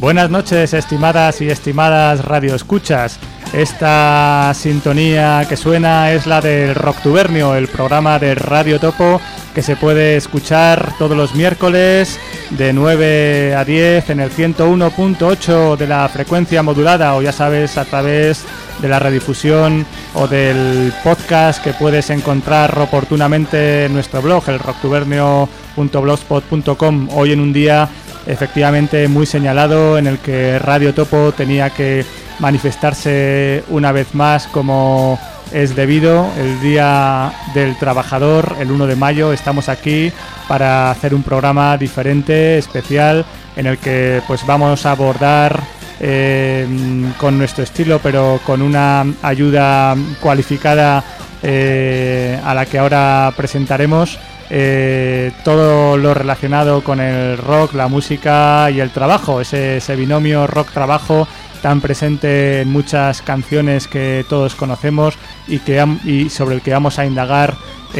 Buenas noches, estimadas y estimadas radioescuchas. Esta sintonía que suena es la del Rocktubernio, el programa de Radio Topo que se puede escuchar todos los miércoles de 9 a 10 en el 101.8 de la frecuencia modulada, o ya sabes, a través de la redifusión o del podcast que puedes encontrar oportunamente en nuestro blog, el rocktubernio.blogspot.com. Hoy en un día efectivamente muy señalado en el que Radio Topo tenía que manifestarse una vez más como es debido, el Día del Trabajador, el 1 de mayo. Estamos aquí para hacer un programa diferente, especial, en el que pues vamos a abordar con nuestro estilo, pero con una ayuda cualificada a la que ahora presentaremos, todo lo relacionado con el rock, la música y el trabajo, ese binomio rock-trabajo tan presente en muchas canciones que todos conocemos y sobre el que vamos a indagar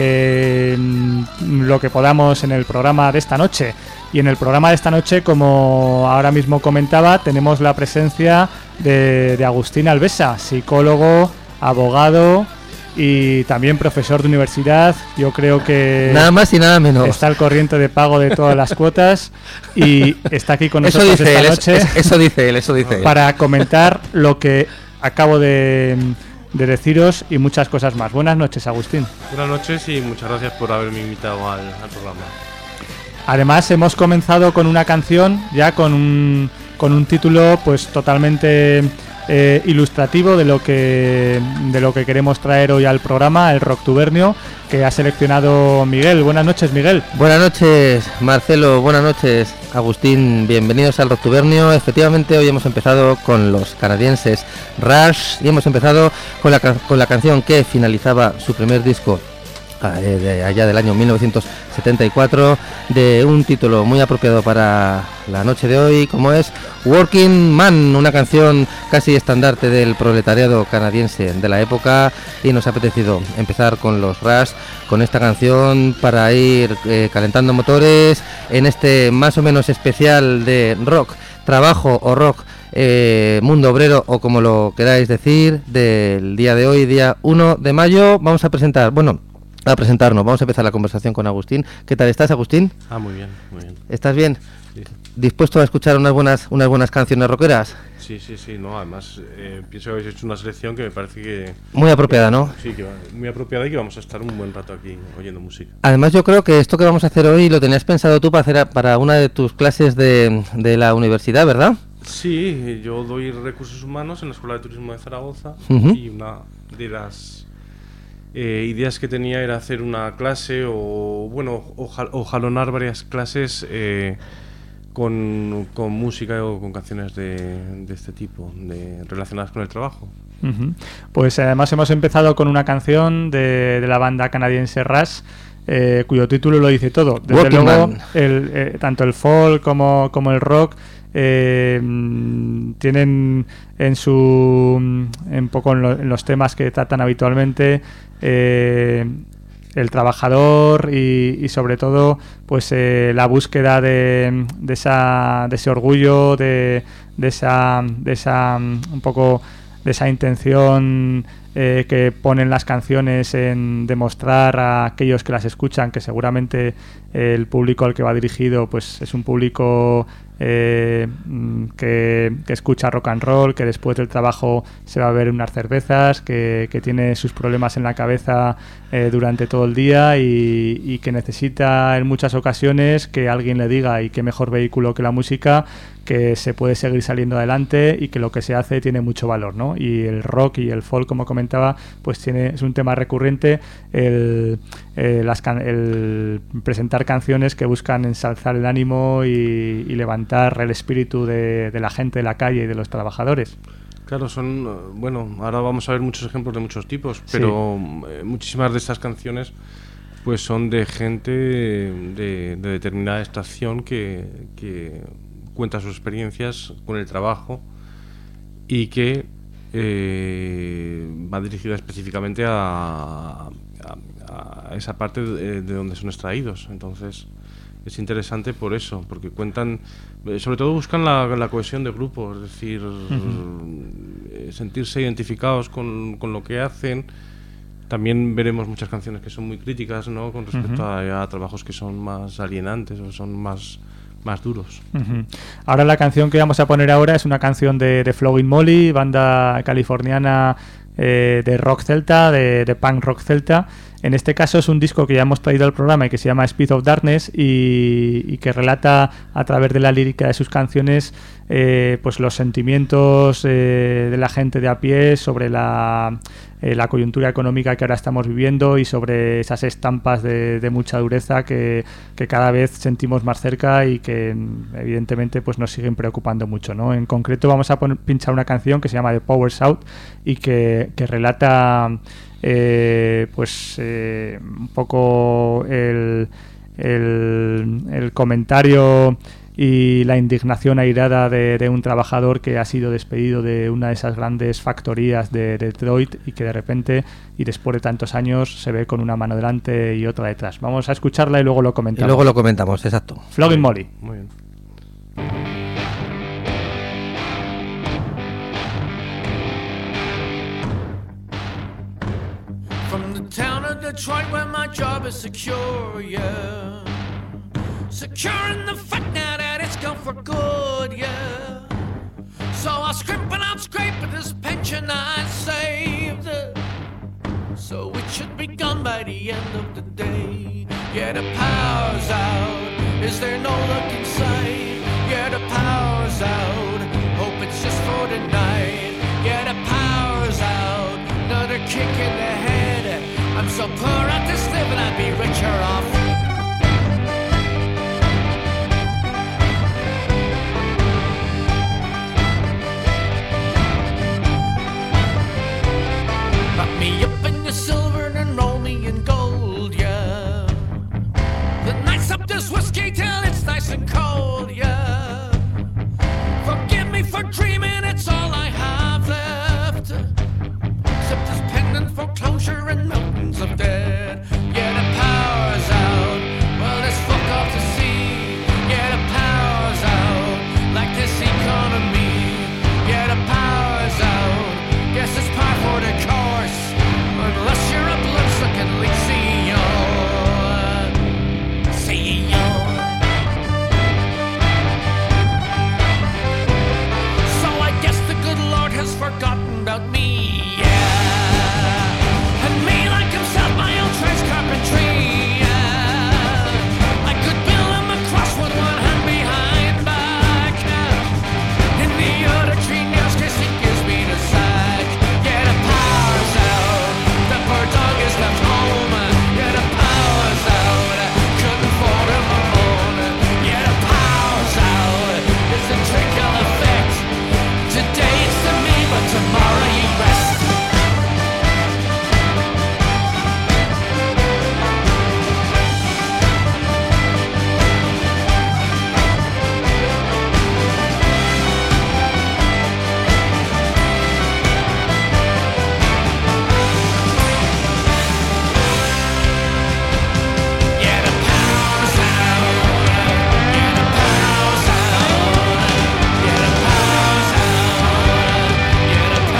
lo que podamos en el programa de esta noche. Y en el programa de esta noche, como ahora mismo comentaba, tenemos la presencia de Agustín Alvesa, psicólogo, abogado y también profesor de universidad. Yo creo que nada más y nada menos está al corriente de pago de todas las cuotas y está aquí con nosotros esta noche. Eso dice él. Para comentar lo que acabo de deciros y muchas cosas más. Buenas noches, Agustín. Buenas noches y muchas gracias por haberme invitado al programa. Además, hemos comenzado con una canción ya con un título pues totalmente ilustrativo de lo que queremos traer hoy al programa, el Rocktubernio, que ha seleccionado Miguel. Buenas noches, Miguel. Buenas noches, Marcelo. Buenas noches, Agustín. Bienvenidos al Rocktubernio. Efectivamente, hoy hemos empezado con los canadienses Rush y hemos empezado con la canción que finalizaba su primer disco de allá del año 1974, de un título muy apropiado para la noche de hoy, como es Working Man, una canción casi estandarte del proletariado canadiense de la época, y nos ha apetecido empezar con los Rush, con esta canción para ir calentando motores en este más o menos especial de rock, trabajo o rock, mundo obrero o como lo queráis decir, del día de hoy, día 1 de mayo. Vamos a presentarnos, vamos a empezar la conversación con Agustín. ¿Qué tal estás, Agustín? Muy bien. ¿Estás bien? Sí. ¿Dispuesto a escuchar unas buenas canciones rockeras? Sí, no, además pienso que habéis hecho una selección que me parece que muy apropiada, ¿no? Sí, muy apropiada y que vamos a estar un buen rato aquí oyendo música. Además, yo creo que esto que vamos a hacer hoy lo tenías pensado tú para hacer para una de tus clases de la universidad, ¿verdad? Sí, yo doy recursos humanos en la Escuela de Turismo de Zaragoza. Y una de las ideas que tenía era hacer una clase o jalonar varias clases con música o con canciones de este tipo, relacionadas con el trabajo. Pues además hemos empezado con una canción de la banda canadiense Rush, cuyo título lo dice todo. Desde luego, tanto el folk como el rock tienen en los temas que tratan habitualmente el trabajador y sobre todo pues la búsqueda de ese orgullo, de esa un poco de esa intención que ponen las canciones en demostrar a aquellos que las escuchan que seguramente el público al que va dirigido pues es un público que escucha rock and roll, que después del trabajo se va a beber unas cervezas, que tiene sus problemas en la cabeza durante todo el día y que necesita en muchas ocasiones que alguien le diga, y qué mejor vehículo que la música, que se puede seguir saliendo adelante y que lo que se hace tiene mucho valor, ¿no? Y el rock y el folk, como comentaba, pues es un tema recurrente el presentar canciones que buscan ensalzar el ánimo y levantar el espíritu de la gente de la calle y de los trabajadores. Claro, ahora vamos a ver muchos ejemplos de muchos tipos, pero muchísimas de estas canciones pues son de gente de determinada extracción que cuenta sus experiencias con el trabajo y que va dirigida específicamente a esa parte de donde son extraídos. Entonces es interesante por eso, porque cuentan, sobre todo buscan la cohesión de grupo, es decir, sentirse identificados con lo que hacen. También veremos muchas canciones que son muy críticas, ¿no?, con respecto a trabajos que son más alienantes o son más duros. Ahora la canción que vamos a poner ahora es una canción de Flogging Molly, banda californiana de rock celta, de punk rock celta. En este caso es un disco que ya hemos traído al programa y que se llama Speed of Darkness y que relata a través de la lírica de sus canciones pues los sentimientos de la gente de a pie sobre la coyuntura económica que ahora estamos viviendo y sobre esas estampas de mucha dureza que cada vez sentimos más cerca y que evidentemente pues nos siguen preocupando mucho, ¿no? En concreto vamos a pinchar una canción que se llama The Power's Out y que relata un poco el comentario y la indignación airada de un trabajador que ha sido despedido de una de esas grandes factorías de Detroit y que de repente y después de tantos años se ve con una mano delante y otra detrás. Vamos a escucharla y luego lo comentamos. Y luego lo comentamos, exacto. Flogging Molly. Muy bien. From the town of Detroit where my job is secure, yeah. Secure in the fact now that it's gone for good, yeah. So I'll scrimp and I'll scrape at this pension I saved. So it should be gone by the end of the day. Yeah, the power's out. Is there no look inside? Yeah, the power's out. Hope it's just for the night. Yeah, the power's out. Another kick in the head. I'm so poor at this living, I'd be richer off. Wrap me up in your silver and roll me in gold, yeah. The nights up this whiskey till it's nice and cold, yeah. Forgive me for dreaming, it's all I have left. Except this pendant foreclosure and mountains of dead. Yeah, the power's out. Well, let's fuck off to sea. Yeah, the power's out. Like this economy. Yeah, the power's out. Guess it's par for the course. Unless you're a bloodsucking leak CEO. CEO. So I guess the good Lord has forgotten about me, yeah. And me like himself, my own trench carpentry, yeah. I could build him a cross with one hand behind back, yeah. In the other tree nails, cause he gives me the sack. Yeah, the power's out. The bird dog is left home. Yeah, the power's out. Couldn't afford him alone. Yeah, the power's out. It's a trickle effect. Today it's to me, but tomorrow you rest. Yeah, the power's out. Yeah, the power's out. Yeah, the power's out. Yeah, the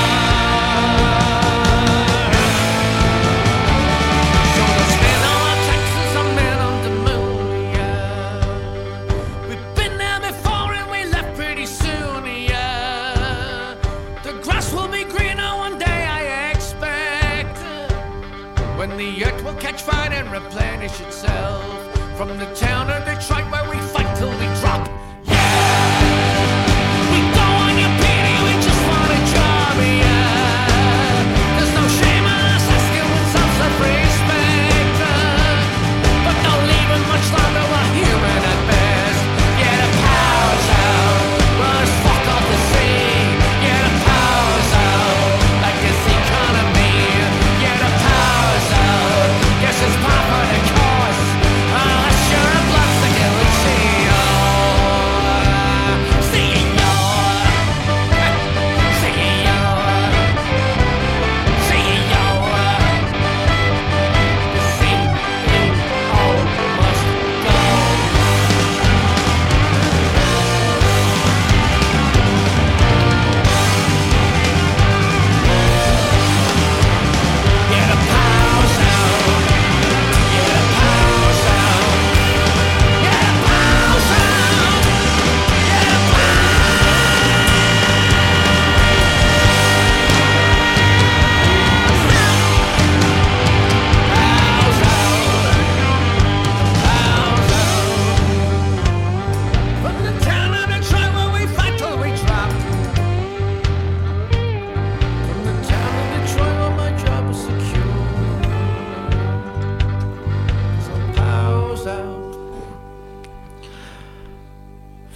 power. So let's spend all our taxes on men on the moon, yeah. We've been there before and we left pretty soon, yeah. The grass will be greener one day, I expect. When the earth will catch fire and replenish itself. From the town of Detroit where we fight till we drop. Yeah, we don't want your pity, we just want a job, yeah. There's no shame in us asking with some self-respect. But don't leave it much longer, we're human at best. Yeah, the power's out. Well, let's fuck off the sea. Yeah, the power's out. Like this economy. Yeah, the power's out. Guess it's par for the course. Unless you're a bloodsucking CEO.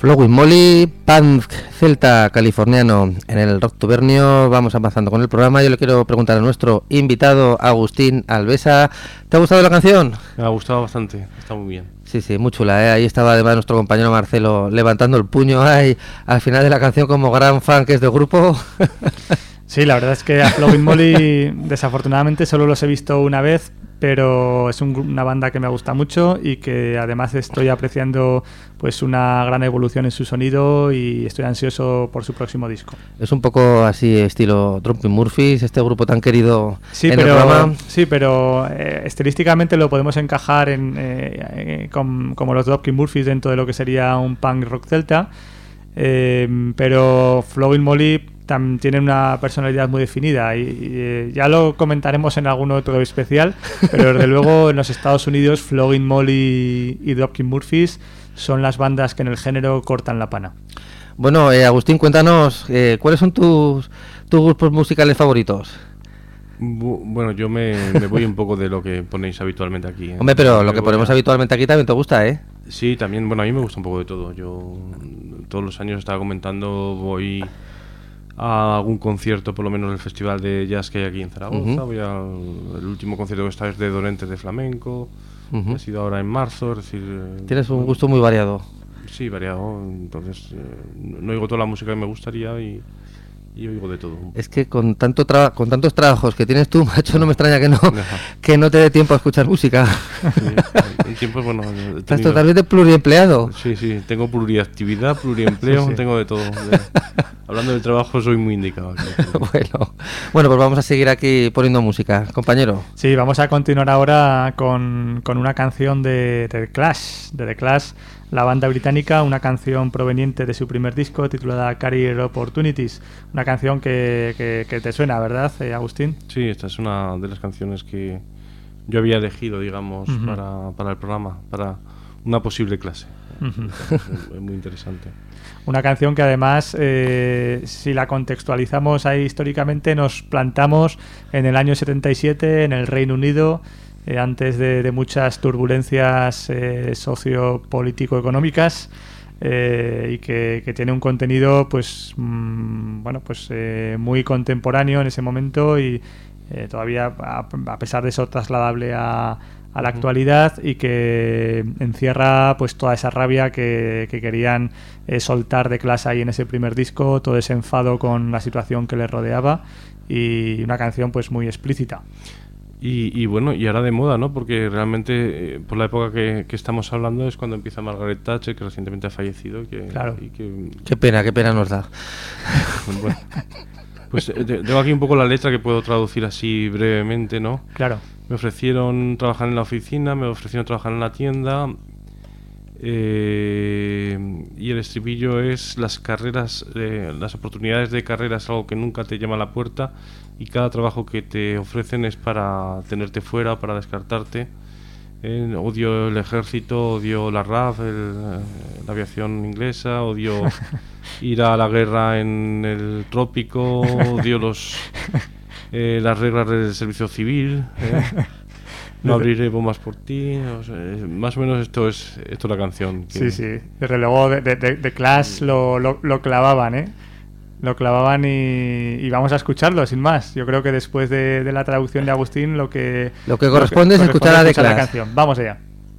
Flowing Molly, punk celta californiano en el Rock Tubernio. Vamos avanzando con el programa. Yo le quiero preguntar a nuestro invitado Agustín Alvesa, ¿te ha gustado la canción? Me ha gustado bastante, está muy bien. Sí, sí, muy chula, ¿eh? Ahí estaba además nuestro compañero Marcelo levantando el puño ahí al final de la canción como gran fan que es del grupo. Sí, la verdad es que a Flowing Molly desafortunadamente solo los he visto una vez, pero es una banda que me gusta mucho y que además estoy apreciando pues una gran evolución en su sonido y estoy ansioso por su próximo disco. Es un poco así estilo Dropkick Murphys, este grupo tan querido sí, en pero, el programa. Sí, pero estilísticamente lo podemos encajar como los Dropkick Murphys dentro de lo que sería un punk rock celta, pero Flowing Molly tiene una personalidad muy definida y ya lo comentaremos en algún otro especial, pero desde luego en los Estados Unidos Flowing Molly y Dropkick Murphys son las bandas que en el género cortan la pana. Bueno, Agustín, cuéntanos, ¿cuáles son tus grupos musicales favoritos? Bueno, yo me voy un poco de lo que ponéis habitualmente aquí, ¿eh? Hombre, pero lo que ponemos habitualmente aquí también te gusta, ¿eh? Sí, también, bueno, a mí me gusta un poco de todo. Yo todos los años estaba comentando, voy a algún concierto, por lo menos del festival de jazz que hay aquí en Zaragoza. Voy el último concierto que está es de Dorentes de Flamenco, que ha sido ahora en marzo, es decir... Tienes un gusto muy variado. Sí, variado, entonces no oigo toda la música que me gustaría y oigo de todo. Es que con tantos trabajos que tienes tú, macho, no me extraña que no te dé tiempo a escuchar música. Sí, en tiempos, bueno... Estás totalmente pluriempleado. Sí, tengo pluriactividad, pluriempleo, sí. Tengo de todo. Hablando del trabajo soy muy indicado. Bueno, pues vamos a seguir aquí poniendo música, compañero. Sí, vamos a continuar ahora con una canción de The Clash, la banda británica, una canción proveniente de su primer disco titulada Career Opportunities, una canción que te suena, ¿verdad, Agustín? Sí, esta es una de las canciones que yo había elegido, digamos, para el programa, para una posible clase. Es muy interesante. Una canción que además, si la contextualizamos ahí históricamente, nos plantamos en el año 77 en el Reino Unido, antes de muchas turbulencias sociopolítico-económicas, y que tiene un contenido pues muy contemporáneo en ese momento y todavía a pesar de eso trasladable a la actualidad, y que encierra pues toda esa rabia que querían soltar de Clash ahí en ese primer disco, todo ese enfado con la situación que les rodeaba, y una canción pues muy explícita. Y bueno, y ahora de moda, ¿no? Porque realmente por la época que estamos hablando es cuando empieza Margaret Thatcher, que recientemente ha fallecido. Claro. Qué pena nos da. Bueno, pues tengo aquí un poco la letra que puedo traducir así brevemente, ¿no? Claro. Me ofrecieron trabajar en la oficina, me ofrecieron trabajar en la tienda, y el estribillo es las carreras, las oportunidades de carrera es algo que nunca te llama a la puerta, y cada trabajo que te ofrecen es para tenerte fuera, para descartarte. Odio el ejército, odio la RAF, la aviación inglesa, odio ir a la guerra en el trópico, odio las reglas del servicio civil, no abriré bombas por ti, más o menos esto es la canción. Sí, desde luego de Clash lo clavaban, lo clavaban y vamos a escucharlo sin más. Yo creo que después de la traducción de Agustín lo que corresponde es escuchar a The Clash. La canción. Vamos allá.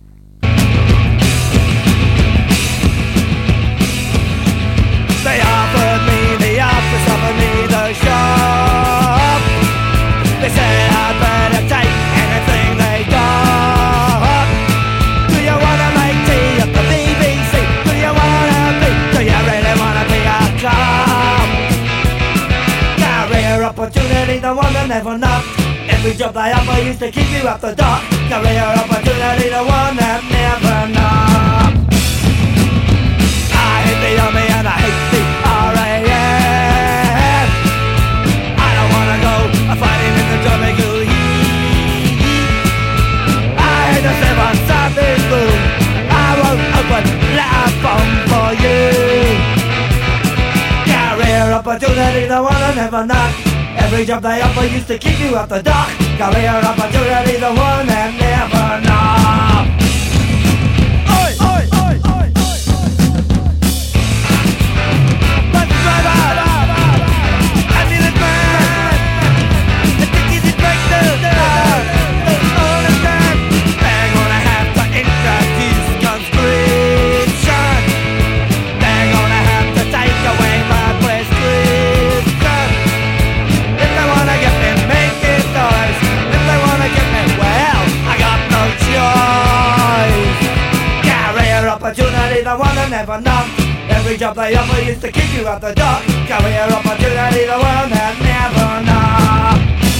They offered me the office, offered me the shop. They said I'd better take anything they got. Do you wanna make tea at the BBC? Do you really wanna be a cop? Career opportunity, the one that never knocked. Every job they offer used to keep you up the dock. Career opportunity, the one that never knocked. I hate the army and I hate the RAF. I don't wanna go fighting in the tropical heat. I hate the 7-7 boom. I won't open that bomb for you. Career opportunity, the one I never knocked. Every job they offer used to keep you up the dock. Career opportunity, the one that never knocked. never know. Every job they offer is to kick you out the door. Career opportunity, the world has never known.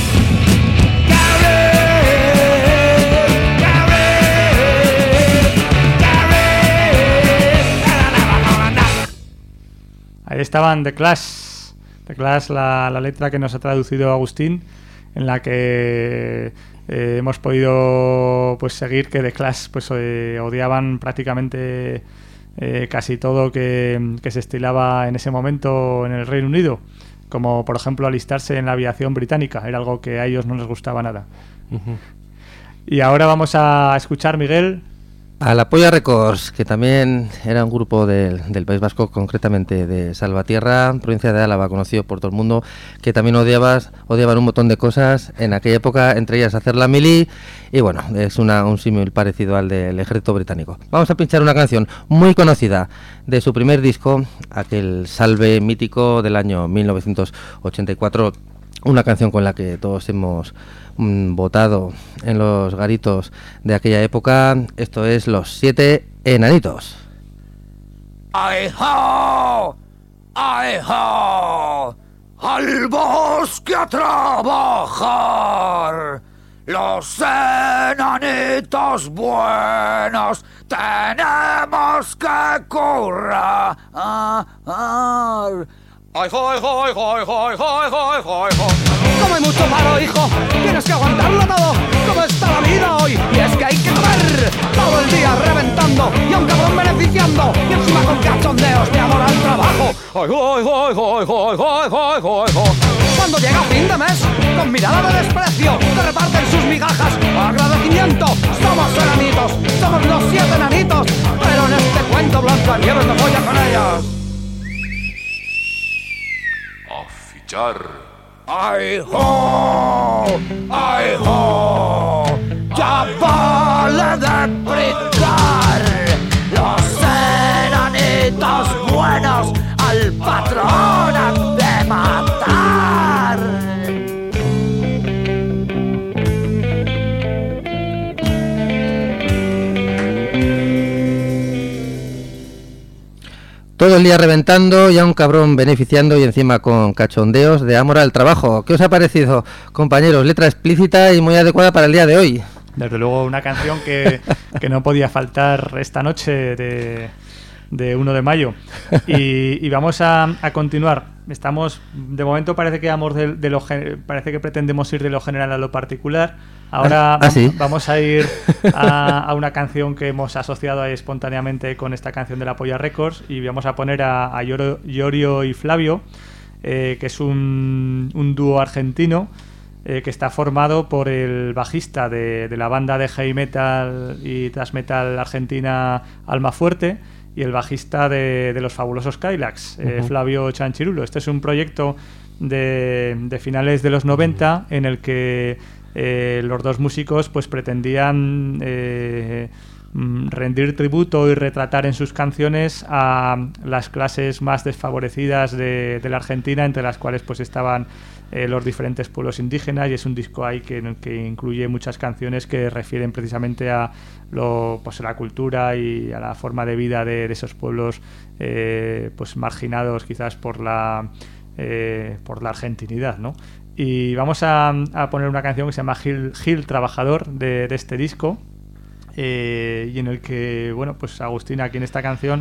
Ahí estaban The Clash. The Clash, la letra que nos ha traducido Agustín, en la que hemos podido pues seguir que The Clash pues odiaban prácticamente casi todo que se estilaba en ese momento en el Reino Unido, como por ejemplo alistarse en la aviación británica. Era algo que a ellos no les gustaba nada. Uh-huh. Y ahora vamos a escuchar, Miguel, a La Polla Records, que también era un grupo del País Vasco, concretamente de Salvatierra, provincia de Álava, conocido por todo el mundo, que también odiaban un montón de cosas en aquella época, entre ellas hacer la mili, y bueno, es un símil parecido al del ejército británico. Vamos a pinchar una canción muy conocida de su primer disco, aquel Salve mítico del año 1984, una canción con la que todos hemos votado en los garitos de aquella época. Esto es Los 7 Enanitos. ¡Ay, ho! ¡Ay, ho! ¡Al bosque a trabajar! Los enanitos buenos tenemos que currar. ¡Ay, hoy, hoy, hoy, hoy, hoy, hoy, hoy! Como hay mucho paro, hijo, tienes que aguantarlo todo. ¿Cómo está la vida hoy? Y es que hay que comer todo el día reventando y a un cabrón beneficiando y encima con cachondeos de amor al trabajo. ¡Ay, hoy, hoy, hoy, hoy, hoy, hoy, hoy! Cuando llega fin de mes, con mirada de desprecio, te reparten sus migajas. Agradecimiento, somos enanitos, somos los 7 enanitos, pero en este cuento Blancanieves no folla con ellos. ¡Ay, ho! ¡Ay, ho! ¡Ya vale de brincar! Los enanitos buenos al patrón han de matar. Todo el día reventando y a un cabrón beneficiando y encima con cachondeos de amor al trabajo. ¿Qué os ha parecido, compañeros? Letra explícita y muy adecuada para el día de hoy. Desde luego una canción que no podía faltar esta noche de 1 de mayo. Y vamos a continuar. Estamos, de momento parece que parece que pretendemos ir de lo general a lo particular. Ahora ¿sí? Vamos a ir a una canción que hemos asociado ahí espontáneamente con esta canción de La Polla Records, y vamos a poner a Iorio y Flavio, que es un dúo argentino que está formado por el bajista de la banda de heavy metal y thrash metal argentina Almafuerte y el bajista de los fabulosos Cadillacs, Flavio Chanchirulo. Este es un proyecto de finales de los 90 en el que los dos músicos pues pretendían rendir tributo y retratar en sus canciones a las clases más desfavorecidas de la Argentina, entre las cuales pues estaban los diferentes pueblos indígenas, y es un disco ahí que incluye muchas canciones que refieren precisamente a la cultura y a la forma de vida de esos pueblos pues marginados quizás por la argentinidad, ¿no? Y vamos a poner una canción que se llama Gil Trabajador de este disco, y en el que, bueno, pues Agustín aquí en esta canción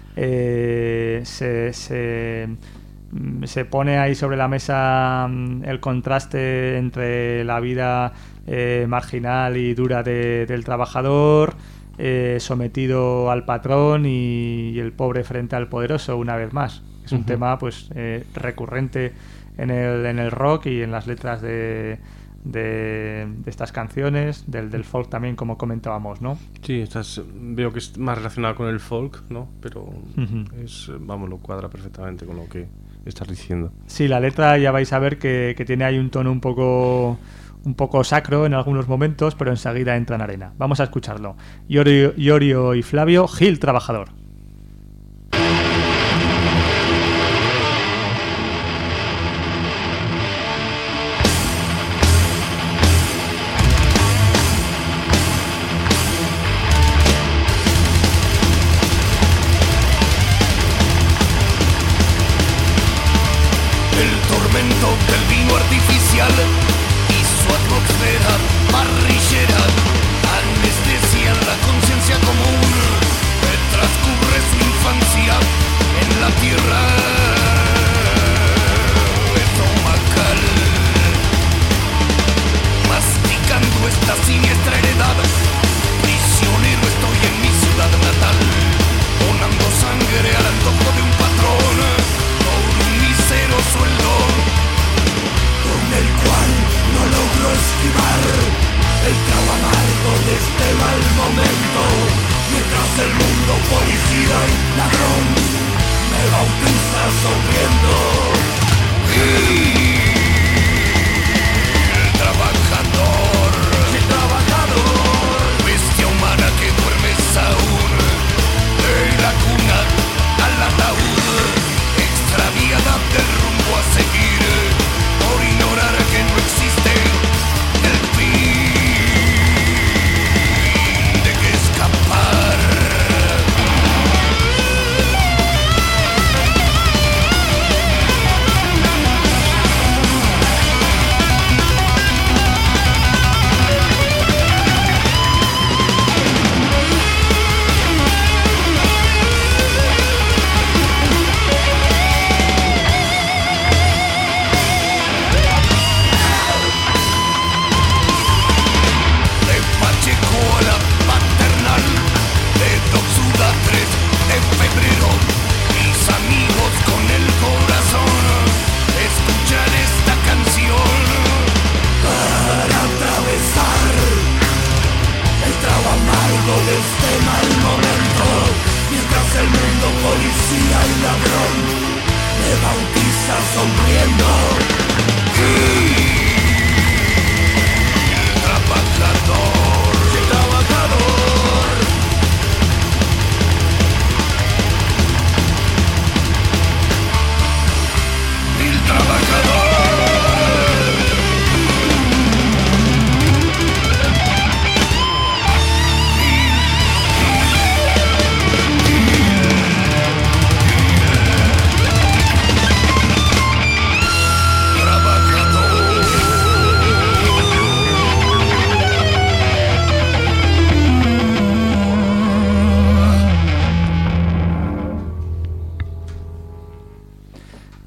se pone ahí sobre la mesa el contraste entre la vida marginal y dura del trabajador, sometido al patrón, y el pobre frente al poderoso, una vez más. Es un tema pues recurrente en el rock y en las letras de estas canciones, del folk también, como comentábamos, ¿no? Sí, veo que es más relacionado con el folk, ¿no? Pero lo cuadra perfectamente con lo que estás diciendo. Sí, la letra ya vais a ver que tiene ahí un tono un poco sacro en algunos momentos, pero enseguida entra en arena. Vamos a escucharlo. Iorio y Flavio, Gil Trabajador.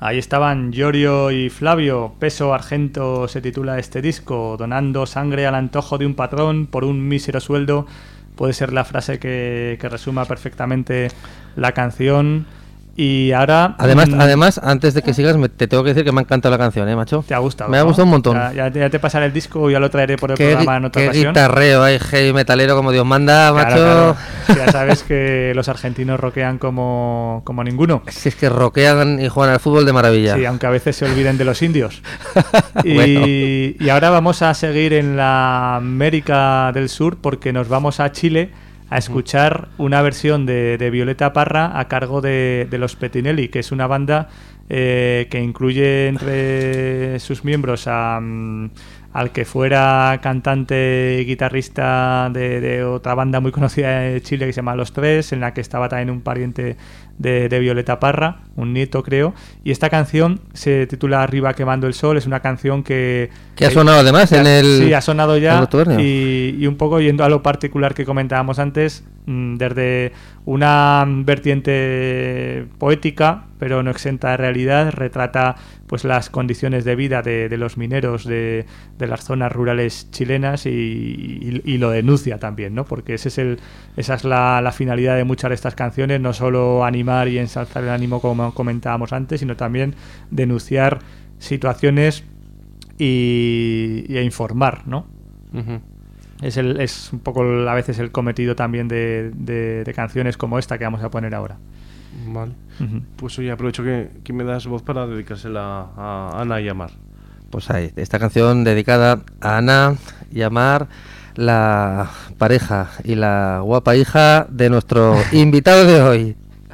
Ahí estaban Giorgio y Flavio. Peso argento se titula este disco. Donando sangre al antojo de un patrón por un mísero sueldo. Puede ser la frase que resuma perfectamente la canción. Y ahora... Además, antes de que sigas, te tengo que decir que me ha encantado la canción, macho. ¿Te ha gustado? Me ha gustado un montón. Ya te pasaré el disco, ya lo traeré por el programa en otra ocasión. Qué guitarreo, heavy metalero como Dios manda, macho. Claro. Ya sabes que los argentinos rockean como ninguno. Si es que rockean y juegan al fútbol de maravilla. Sí, aunque a veces se olviden de los indios. Bueno. Y ahora vamos a seguir en la América del Sur porque nos vamos a Chile a escuchar una versión de Violeta Parra a cargo de Los Pettinelli, que es una banda que incluye entre sus miembros al que fuera cantante y guitarrista de otra banda muy conocida de Chile que se llama Los Tres, en la que estaba también un pariente de Violeta Parra, un nieto creo, y esta canción se titula Arriba quemando el sol. Es una canción que ha sonado además sí, ha sonado ya, y un poco yendo a lo particular que comentábamos antes, desde una vertiente poética pero no exenta de realidad, retrata pues las condiciones de vida de los mineros de las zonas rurales chilenas y lo denuncia también, ¿no? Porque esa es la finalidad de muchas de estas canciones, no solo animar y ensalzar el ánimo como comentábamos antes, sino también denunciar situaciones e informar, ¿no? Uh-huh. Es un poco a veces el cometido también de canciones como esta que vamos a poner ahora. Vale. Uh-huh. Pues hoy aprovecho que me das voz para dedicársela a Ana y a Mar. Pues ahí, esta canción dedicada a Ana y a Mar, la pareja y la guapa hija de nuestro invitado de hoy.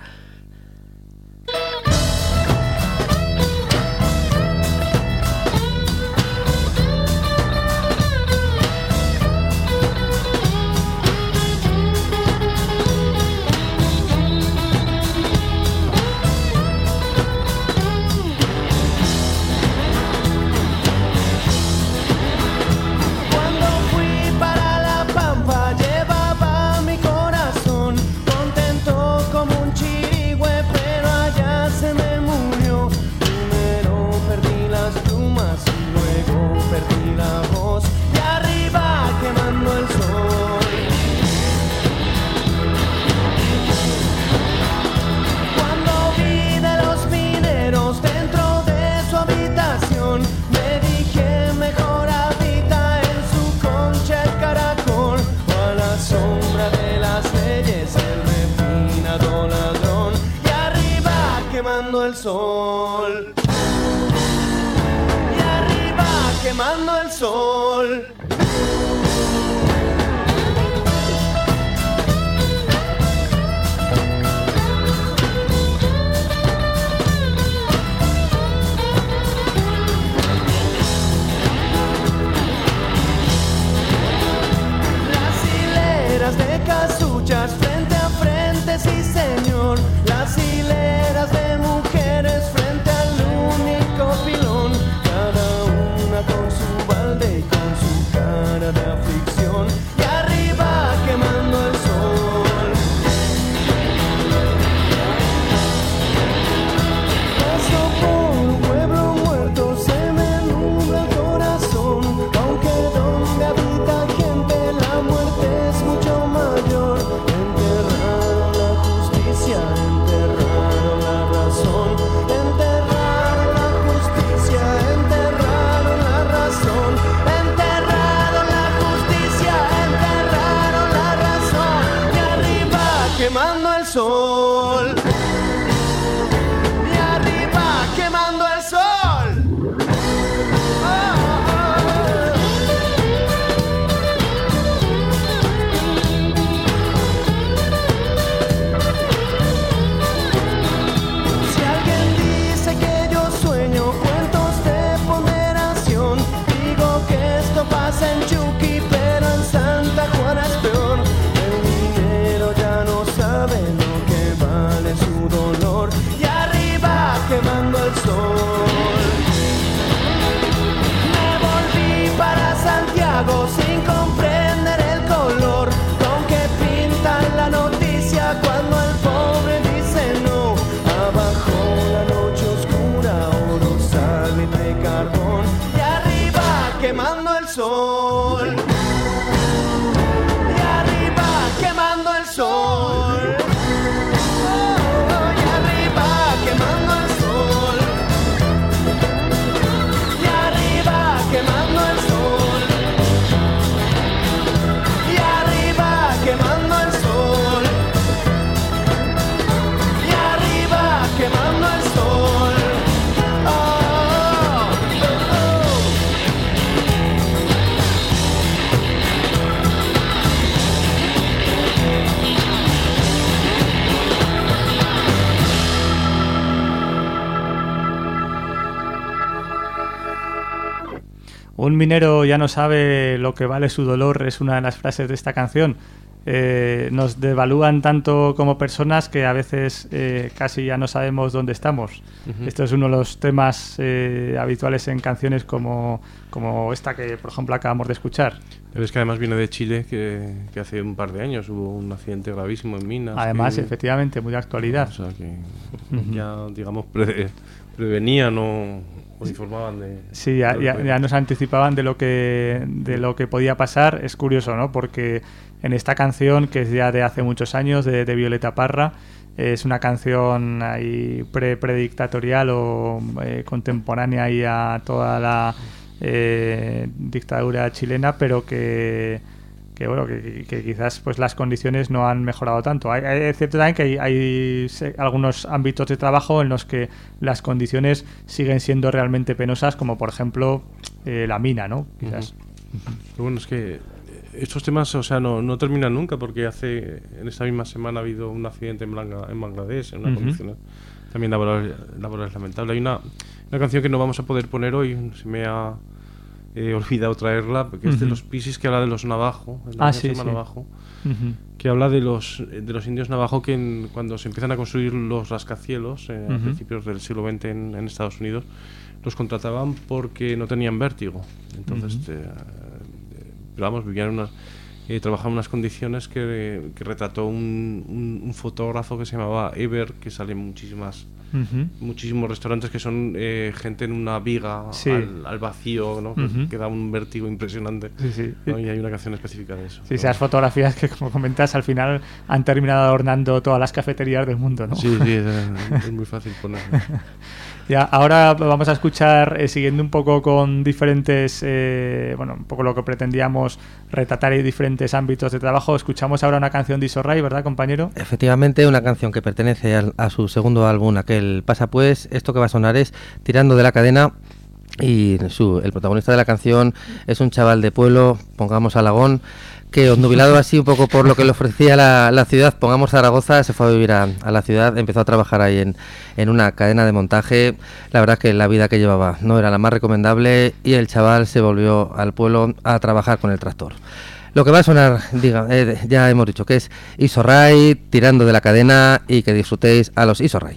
el sol. Y arriba quemando el sol. Las hileras de casuchas frente a frente, sí señor. Las hileras de mujeres frente al único pilón. Cada una con su balde y con su cara de aflicción. Y arriba quemando el sol. Paso por un pueblo muerto, se me nubla el corazón. Aunque donde habita gente la muerte es mucho mayor. Enterraron la justicia, enterraron la razón. Enterraron la justicia, enterraron la razón. Enterraron la justicia, enterraron la razón. Y arriba quemando el sol. Y arriba quemando el sol. Si alguien dice que yo sueño cuentos de ponderación, digo que esto pasa en Chucky, pero en Santa Juana es peor. El minero ya no sabe lo que sol. Y arriba quemando el sol. Oh, y arriba quemando el sol. Y arriba quemando el sol. Y arriba quemando el sol. Y arriba quemando el sol. Un minero ya no sabe lo que vale su dolor, es una de las frases de esta canción. Nos devalúan tanto como personas que a veces casi ya no sabemos dónde estamos. Esto es uno de los temas habituales en canciones como esta que, por ejemplo, acabamos de escuchar. Pero es que además viene de Chile, que hace un par de años hubo un accidente gravísimo en minas. Además, efectivamente, muy de actualidad. O sea que ya, digamos, prevenían o informaban de... Sí, ya nos anticipaban de lo que podía pasar. Es curioso, ¿no? Porque en esta canción, que es ya de hace muchos años, de Violeta Parra, es una canción ahí predictatorial o contemporánea ahí a toda la dictadura chilena, pero que quizás pues las condiciones no han mejorado tanto. Es cierto también que hay algunos ámbitos de trabajo en los que las condiciones siguen siendo realmente penosas, como por ejemplo la mina, ¿no? Quizás. Pero bueno, es que estos temas, o sea, no terminan nunca, porque en esta misma semana ha habido un accidente en Bangladesh, en una condición también laborales lamentable. Hay una canción que no vamos a poder poner hoy, se me ha olvidado traerla, porque es de los Pixies, que habla de los Navajo, Navajo, que habla de los indios Navajo que cuando se empiezan a construir los rascacielos a principios del siglo XX en Estados Unidos, los contrataban porque no tenían vértigo. Entonces, pero vamos, vivían trabajaban en unas condiciones que retrató un fotógrafo que se llamaba Eber, que sale en muchísimos restaurantes, que son gente en una viga al vacío, ¿no? Que da un vértigo impresionante. ¿No? Y hay una canción específica de eso. Sí, esas fotografías que, como comentas, al final han terminado adornando todas las cafeterías del mundo, ¿no? Sí, es muy fácil ponerlo. Ya, ahora vamos a escuchar, siguiendo un poco con diferentes, un poco lo que pretendíamos retratar en diferentes ámbitos de trabajo. Escuchamos ahora una canción de Isorray, ¿verdad, compañero? Efectivamente, una canción que pertenece a su segundo álbum, aquel Pasa Pues. Esto que va a sonar es Tirando de la Cadena, y el protagonista de la canción es un chaval de pueblo, pongamos Alagón, que obnubilado así un poco por lo que le ofrecía la ciudad, pongamos Zaragoza, se fue a vivir a la ciudad, empezó a trabajar ahí en una cadena de montaje. La verdad es que la vida que llevaba no era la más recomendable y el chaval se volvió al pueblo a trabajar con el tractor. Lo que va a sonar, ya hemos dicho que es Isorray, Tirando de la Cadena, y que disfrutéis a los Isorray.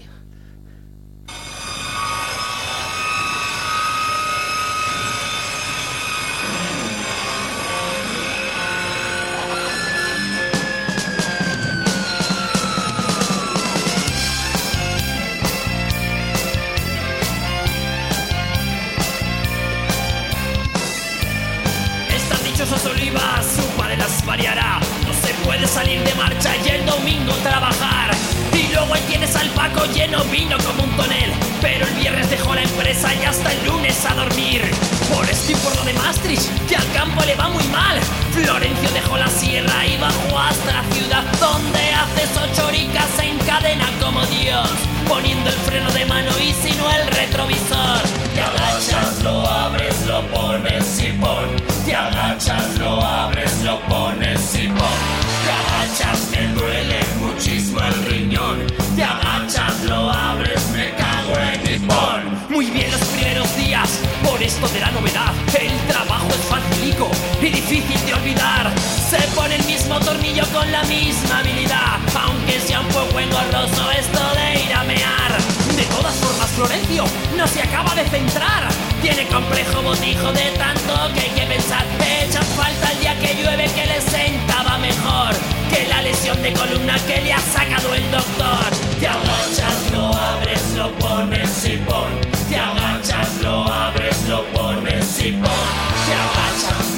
Te agachas, lo abres, lo pones y pon. Te agachas,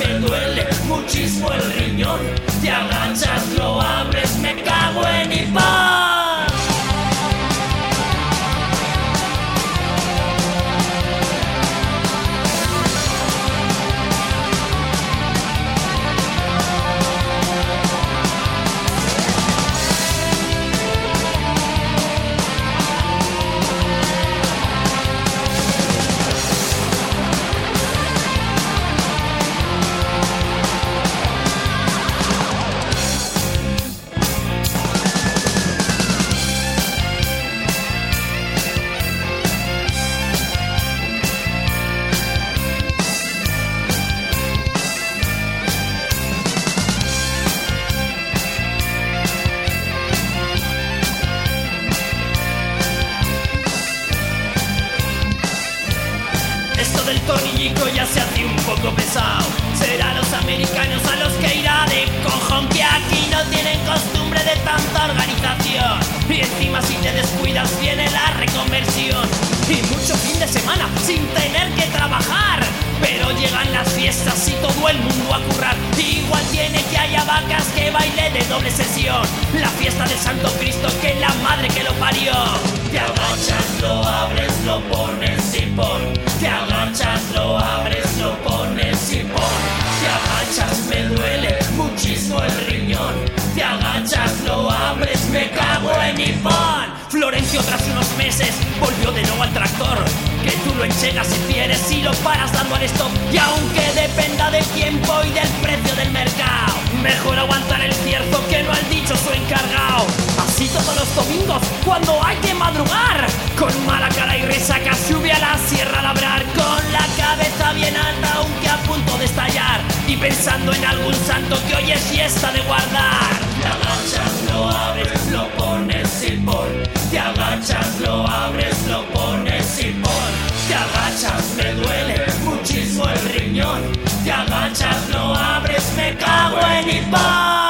ya se hace un poco pesado. Será los americanos a los que irá de cojón, que aquí no tienen costumbre de tanta organización. Y encima si te descuidas viene la reconversión. Y mucho fin de semana sin tener que trabajar. Pero llegan las fiestas y todo el mundo a currar. Igual tiene que haya vacas que baile de doble sesión. La fiesta del Santo Cristo, que la madre que lo parió. Te agachas, lo abres, lo pones y pon. Te agachas, lo abres, lo pones y pon. Te agachas, me duele muchísimo el riñón. Te agachas, lo abres, me cago en mi pon. Florencio tras unos meses volvió de nuevo al tractor, que tú lo enchegas si quieres y lo paras dando al stop. Y aunque dependa del tiempo y del precio del mercado, mejor aguantar el cierzo que no al dicho su encargado. Así todos los domingos cuando hay que madrugar, con mala cara y resaca sube a la sierra a labrar, con la cabeza bien alta aunque a punto de estallar, y pensando en algún santo que hoy es fiesta de guardar. Te agachas, lo abres, lo pones y pon. Te agachas, lo abres, lo pones y pon. Te agachas, me duele muchísimo el riñón. Te agachas, lo abres, me cago en mi pon.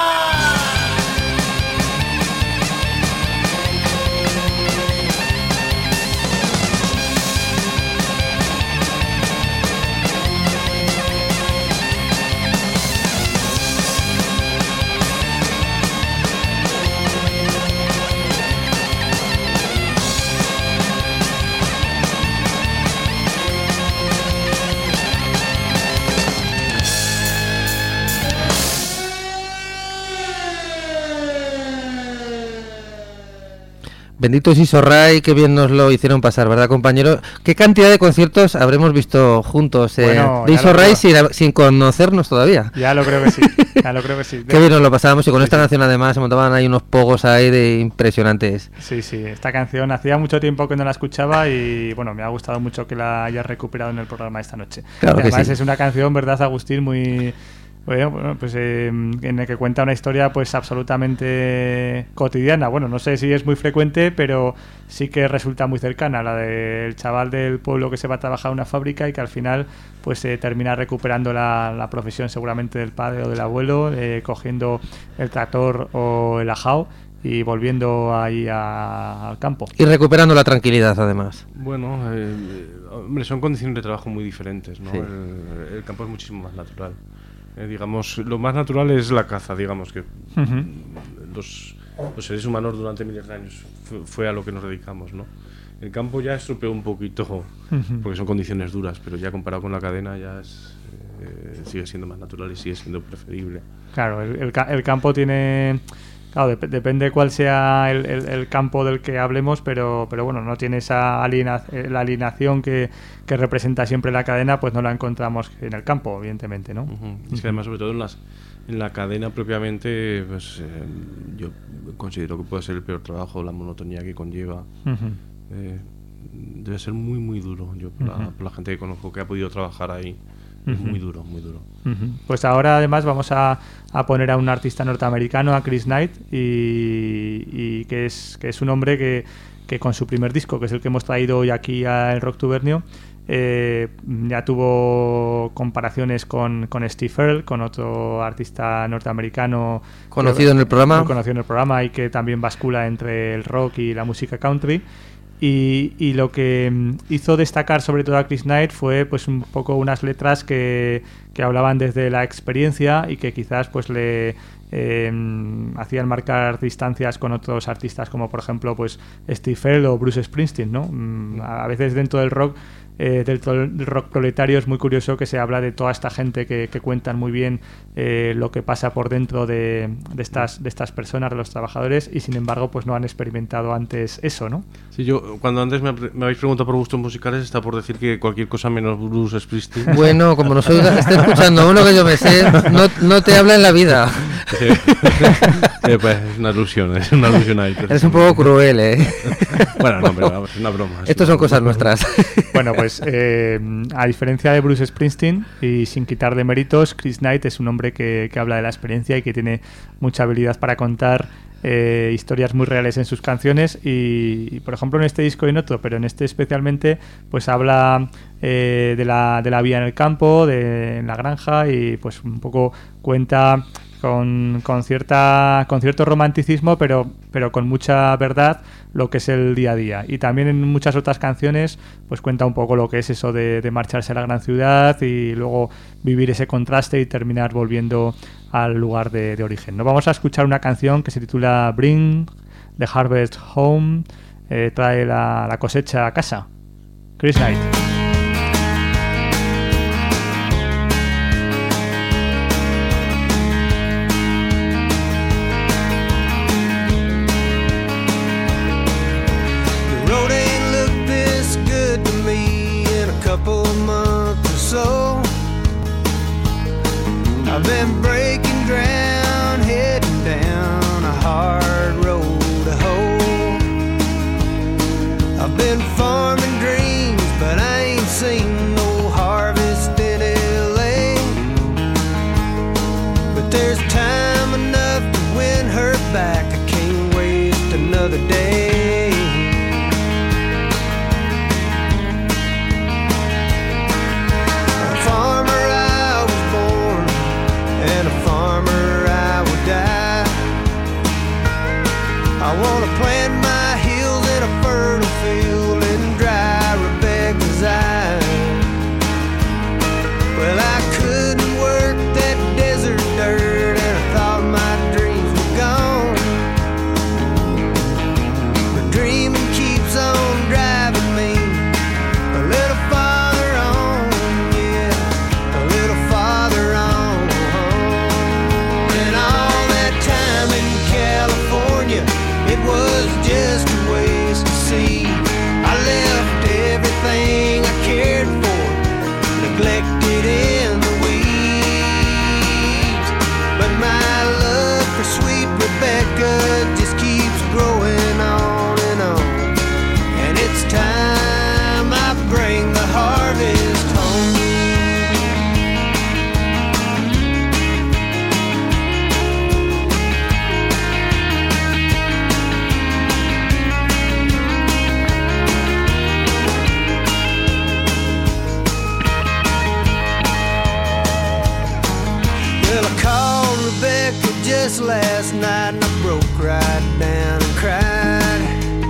Bendito Siso Ray, qué bien nos lo hicieron pasar, ¿verdad, compañero? ¿Qué cantidad de conciertos habremos visto juntos Bueno, de Siso Ray sin conocernos todavía? Ya lo creo que sí, ya lo creo que sí. Qué bien nos lo pasábamos y con Sí, esta sí. canción además se montaban ahí unos pogos ahí de impresionantes. Sí, sí, esta canción hacía mucho tiempo que no la escuchaba y bueno, me ha gustado mucho que la hayas recuperado en el programa esta noche. Claro Y que además sí. es una canción, ¿verdad, Agustín? Muy... Bueno, pues en el que cuenta una historia pues absolutamente cotidiana. Bueno, no sé si es muy frecuente, pero sí que resulta muy cercana, la del chaval del pueblo que se va a trabajar a una fábrica y que al final pues termina recuperando la profesión seguramente del padre o del abuelo, cogiendo el tractor o el ajao y volviendo ahí al campo. Y recuperando la tranquilidad además. Bueno, hombre, son condiciones de trabajo muy diferentes, ¿no? Sí. El campo es muchísimo más natural. Digamos, lo más natural es la caza, digamos, que Ujú. los seres humanos durante miles de años fue a lo que nos dedicamos, ¿no? El campo ya estropeó un poquito, porque son condiciones duras, pero ya comparado con la cadena ya sigue siendo más natural y sigue siendo preferible. Claro, el campo tiene... Claro, depende cuál sea el campo del que hablemos, pero bueno, no tiene esa la alineación que representa siempre la cadena, pues no la encontramos en el campo, evidentemente, ¿no? Es que además, sobre todo en la cadena propiamente, pues yo considero que puede ser el peor trabajo, la monotonía que conlleva. Debe ser muy, muy duro. Yo, por la gente que conozco que ha podido trabajar ahí, es muy duro, muy duro. Pues ahora además vamos a poner a un artista norteamericano, a Chris Knight, y que es un hombre que con su primer disco, que es el que hemos traído hoy aquí al Rock Tubernio, ya tuvo comparaciones con Steve Earle, con otro artista norteamericano Conocido en el programa. muy conocido en el programa y que también bascula entre el rock y la música country. Y lo que hizo destacar sobre todo a Chris Knight fue pues un poco unas letras que hablaban desde la experiencia y que quizás pues le hacían marcar distancias con otros artistas como por ejemplo pues Steve Earle o Bruce Springsteen, ¿no? A veces dentro del rock del rock proletario es muy curioso que se habla de toda esta gente que cuentan muy bien lo que pasa por dentro de estas personas, de los trabajadores, y sin embargo pues no han experimentado antes eso, ¿no? Sí, yo cuando antes me habéis preguntado por gustos musicales está por decir que cualquier cosa menos Bruce Springsteen. Bueno, como nos esté escuchando uno que yo me sé, no te habla en la vida. Pues es una alusión ahí. Eres un poco cruel, ¿eh? Bueno, no, pero vamos, es una broma. Estos son cosas nuestras. Bueno, pues a diferencia de Bruce Springsteen y sin quitar de méritos, Chris Knight es un hombre que habla de la experiencia y que tiene mucha habilidad para contar historias muy reales en sus canciones y, por ejemplo, en este disco y en otro, pero en este especialmente, pues habla de la vida en el campo, en la granja, y pues un poco cuenta con cierto romanticismo, pero con mucha verdad, lo que es el día a día. Y también en muchas otras canciones pues cuenta un poco lo que es eso de marcharse a la gran ciudad y luego vivir ese contraste y terminar volviendo al lugar de origen. Nos vamos a escuchar una canción que se titula Bring the Harvest Home, trae la cosecha a casa. Chris Knight. I've been breaking ground, heading down a hard road to hoe. I've been farming dreams, but I ain't seen no harvest in LA. But there's time enough to win her back. I can't waste another day. A farmer I was born, and a farmer I would die. I want to plant my hills in a fertile field and dry Rebecca's eye. Well, I couldn't work that desert dirt, and I thought my dreams were gone. But dreaming keeps on driving me a little farther on, yeah, a little farther on. And all that time in California, it was just a waste to see. I left everything I cared for, neglected in the weeds. But my love for sweet Rebecca just keeps growing on and on. And it's time I bring the harvest home. Well, I called Rebecca just last night, and I broke right down and cried.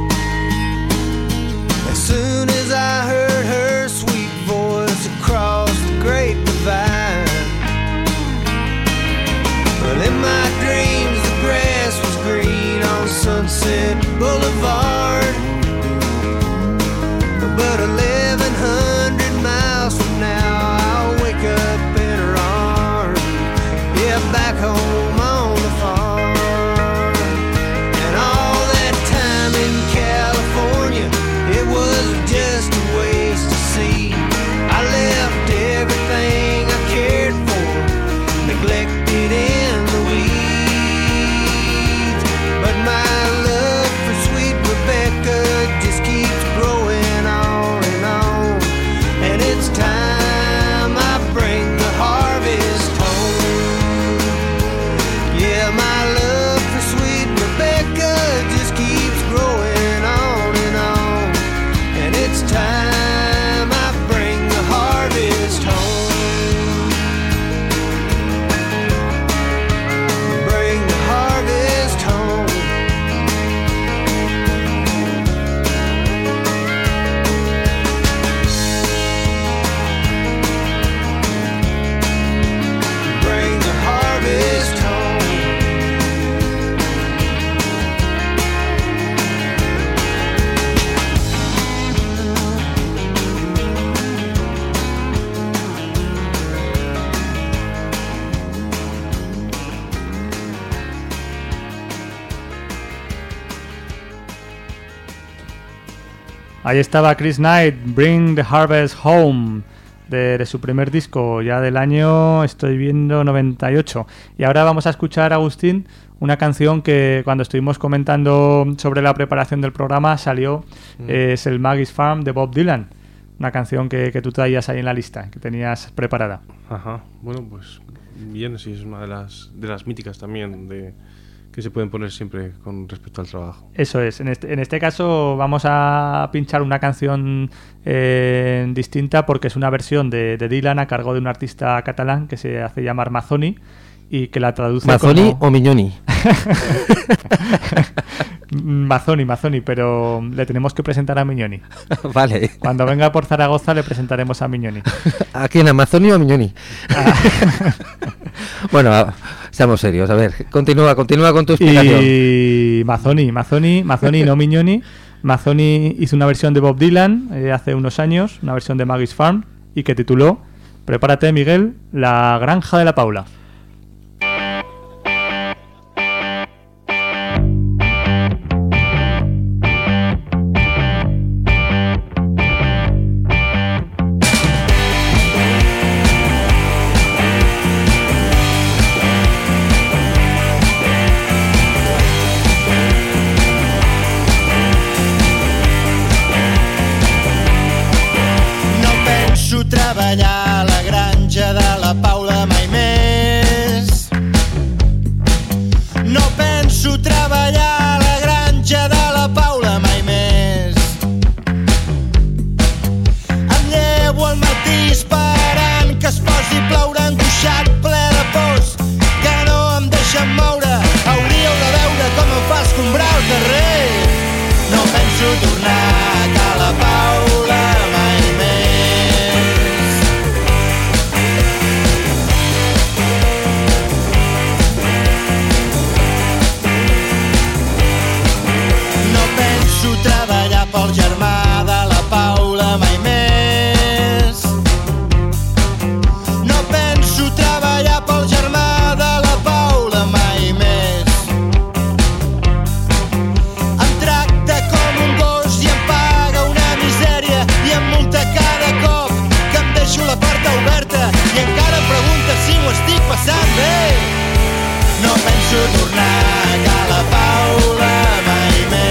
As soon as I heard her sweet voice across the great divide. Well, in my dreams the grass was green on Sunset Boulevard. But 1,100 miles from now I'll wake up in her arms, yeah, back home on the farm. And all that time in California, it was just a waste to see. I left everything I cared for, neglected in the weeds. But my love for sweet Rebecca just keeps growing on and on. And it's time I bring the harvest home. Yeah, my love for sweet Rebecca just keeps growing on and on. And it's time I bring the harvest home. Bring the harvest home. Bring the harvest home. Ahí estaba Chris Knight, Bring the Harvest Home, de su primer disco, ya del año, estoy viendo, 98. Y ahora vamos a escuchar, Agustín, una canción que cuando estuvimos comentando sobre la preparación del programa salió, es el Maggie's Farm de Bob Dylan. Una canción que tú traías ahí en la lista, que tenías preparada. Ajá, bueno, pues bien, sí, es una de las míticas también que se pueden poner siempre con respecto al trabajo. Eso es. En este caso vamos a pinchar una canción distinta porque es una versión de Dylan a cargo de un artista catalán que se hace llamar Mazzoni y que la traduce ¿Mazzoni como... o Mignoni? Mazzoni, pero le tenemos que presentar a Mignoni. Vale. Cuando venga por Zaragoza le presentaremos a Mignoni. ¿A quién? ¿A Mazzoni o a Mignoni? Bueno, seamos serios. A ver, continúa con tu explicación. Y Mazzoni, no Mignoni. Mazzoni hizo una versión de Bob Dylan hace unos años, una versión de Maggie's Farm, y que tituló, prepárate Miguel, La Granja de la Paula. Treballar a la granja de la Paula mai més. No penso treballar a la granja de la Paula mai més. Em llevo al matí esperant que es posi a ploure, angoixat, ple de pors que no em deixen moure. Hauríeu de veure com em fa escombrar el carrer. No penso tornar a ca la Paula mai més. Treballar pel germà de la Paula mai més. No penso treballar pel germà de la Paula mai més. Em tracta com un gos i em paga una misèria i em multa cada cop que em deixo la porta oberta i encara em pregunta si m'ho estic passant bé. No penso tornar a ca la Paula mai més.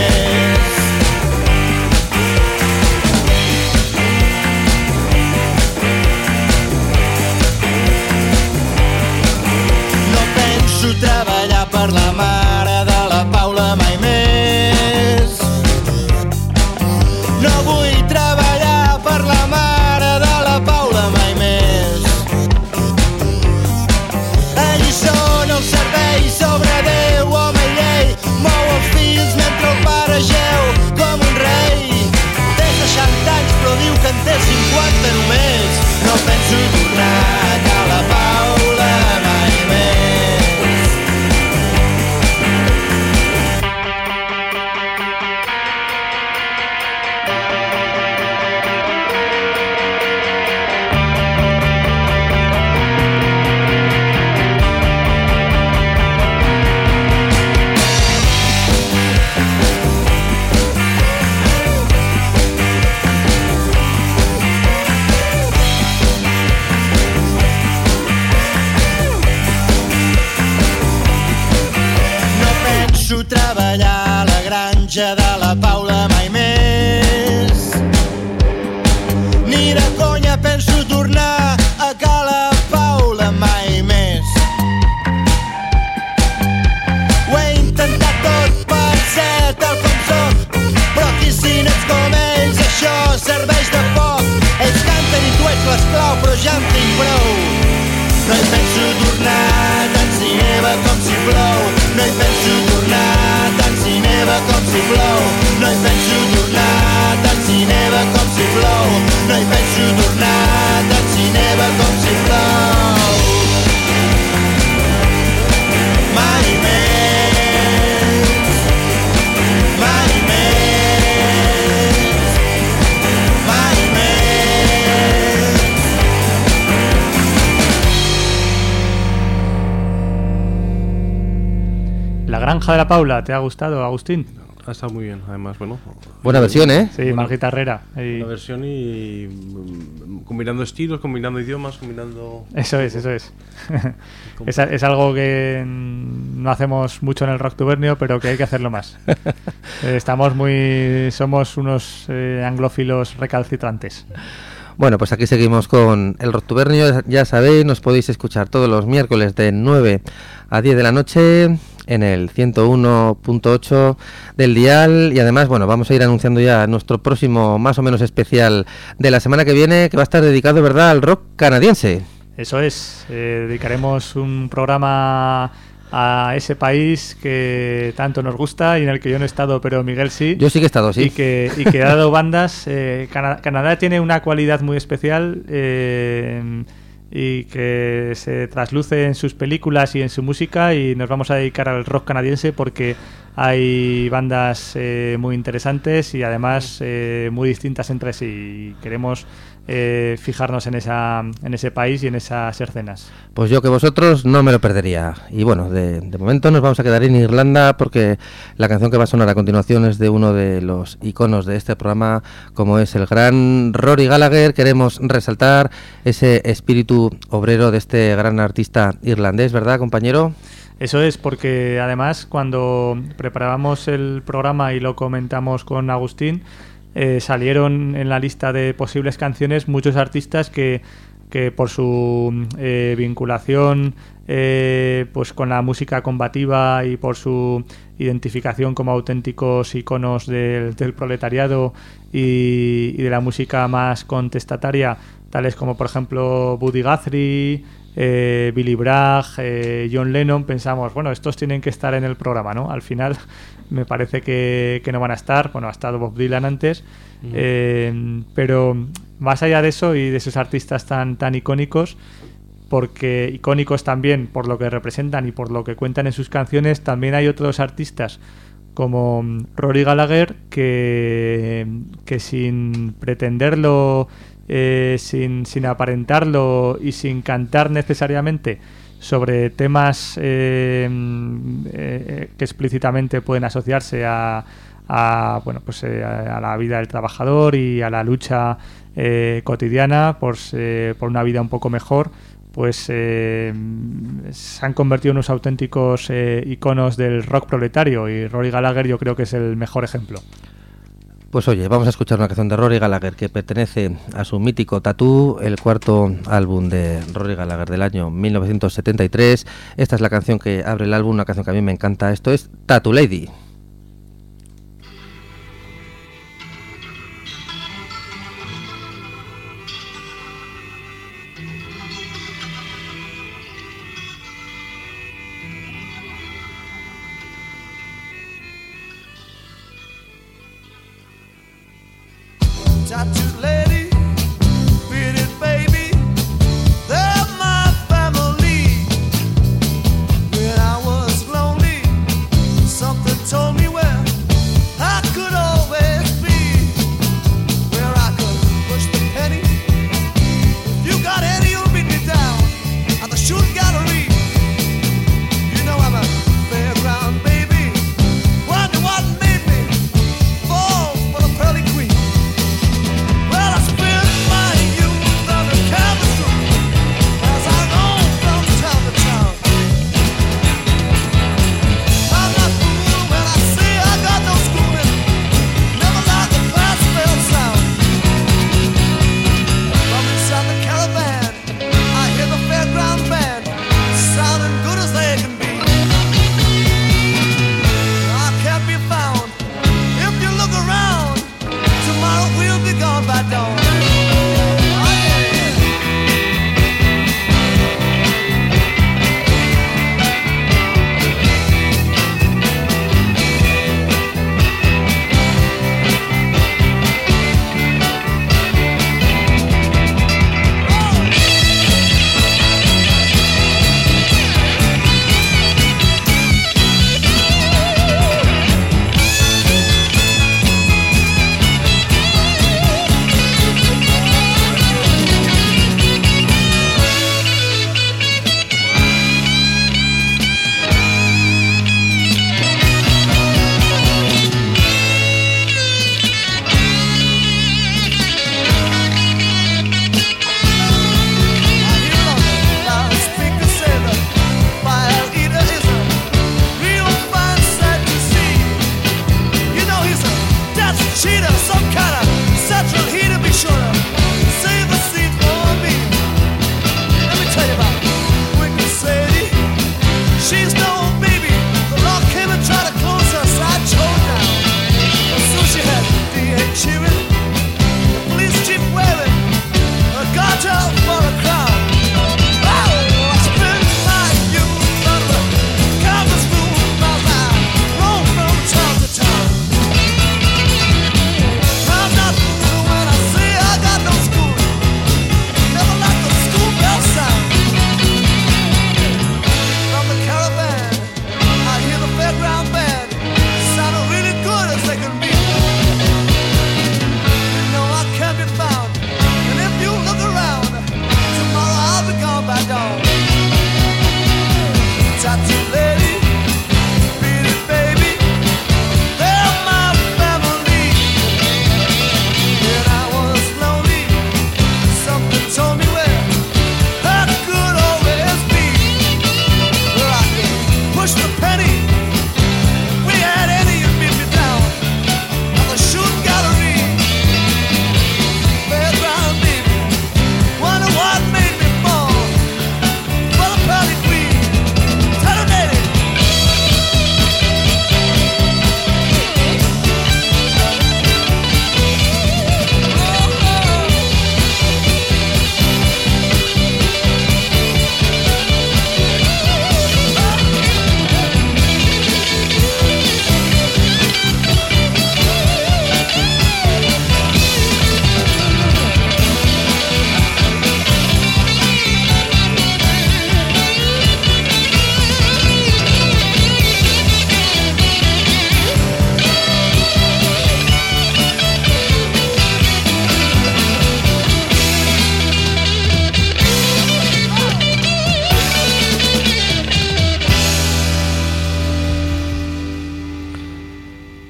Treballar per la mare de la Paula mai més. No vull treballar per la mare de la Paula mai més. Allí són els serveis sobre Déu, home i llei. Mou els fills mentre el pare geu com un rei. Té 60 anys però diu que en té 50 només. No penso tornar a ca la Paula mai més. Treballar a la granja de la Paula mai més. Ni de conya penso tornar a ca la Paula mai més. Ho he intentat tot per ser tal com soc, però aquí si no ets com ells això serveix de poc. Ells canten i tu ets l'esclau però ja en tinc prou. No hi penso tornar tant si neva com si plou. No hi penso tornar tant si neva com si plou. No hi penso tornar tant si neva com si plou. No hi penso tornar tant si neva com si plou. Mai més. Mai més. Mai més. La Granja de la Paula, ¿te ha gustado, Agustín? Ha estado muy bien, además, bueno. Buena versión, ¿eh? Sí, más guitarrera. La versión y combinando estilos, combinando idiomas, combinando... Eso es. Es algo que no hacemos mucho en el rock tubernio, pero que hay que hacerlo más. Somos unos anglófilos recalcitrantes. Bueno, pues aquí seguimos con el rock tubernio. Ya sabéis, nos podéis escuchar todos los miércoles de 9 a 10 de la noche en el 101.8 del dial. Y además, bueno, vamos a ir anunciando ya nuestro próximo más o menos especial de la semana que viene, que va a estar dedicado, ¿verdad?, al rock canadiense. Eso es, dedicaremos un programa a ese país que tanto nos gusta y en el que yo no he estado, pero Miguel sí. Yo sí que he estado, sí. Y que ha dado bandas. Canadá tiene una cualidad muy especial y que se trasluce en sus películas y en su música, y nos vamos a dedicar al rock canadiense porque hay bandas muy interesantes y además muy distintas entre sí. Y queremos fijarnos en ese país y en esas escenas. Pues yo que vosotros no me lo perdería. Y bueno, de momento nos vamos a quedar en Irlanda, porque la canción que va a sonar a continuación es de uno de los iconos de este programa, como es el gran Rory Gallagher. Queremos resaltar ese espíritu obrero de este gran artista irlandés, ¿verdad, compañero? Eso es, porque además cuando preparábamos el programa y lo comentamos con Agustín, salieron en la lista de posibles canciones muchos artistas que por su vinculación pues con la música combativa y por su identificación como auténticos iconos del proletariado y de la música más contestataria, tales como por ejemplo Buddy Guthrie, Billy Bragg, John Lennon, pensamos, bueno, estos tienen que estar en el programa, ¿no? Al final me parece que no van a estar. Bueno, ha estado Bob Dylan antes, pero más allá de eso y de esos artistas tan icónicos, porque icónicos también por lo que representan y por lo que cuentan en sus canciones, también hay otros artistas como Rory Gallagher que sin pretenderlo, sin aparentarlo y sin cantar necesariamente sobre temas que explícitamente pueden asociarse a la vida del trabajador y a la lucha cotidiana por una vida un poco mejor, pues se han convertido en unos auténticos iconos del rock proletario, y Rory Gallagher yo creo que es el mejor ejemplo. Pues oye, vamos a escuchar una canción de Rory Gallagher que pertenece a su mítico Tattoo, el cuarto álbum de Rory Gallagher del año 1973. Esta es la canción que abre el álbum, una canción que a mí me encanta. Esto es Tattoo Lady. Tattooed lady, bearded baby, they're my family. When I was lonely, something told me where I could always be, where I could push the penny. If you got any, you'll meet me down at the shooting gallery. You know I'm a fairground baby. Wonder what made me fall for the pearly queen. Well, I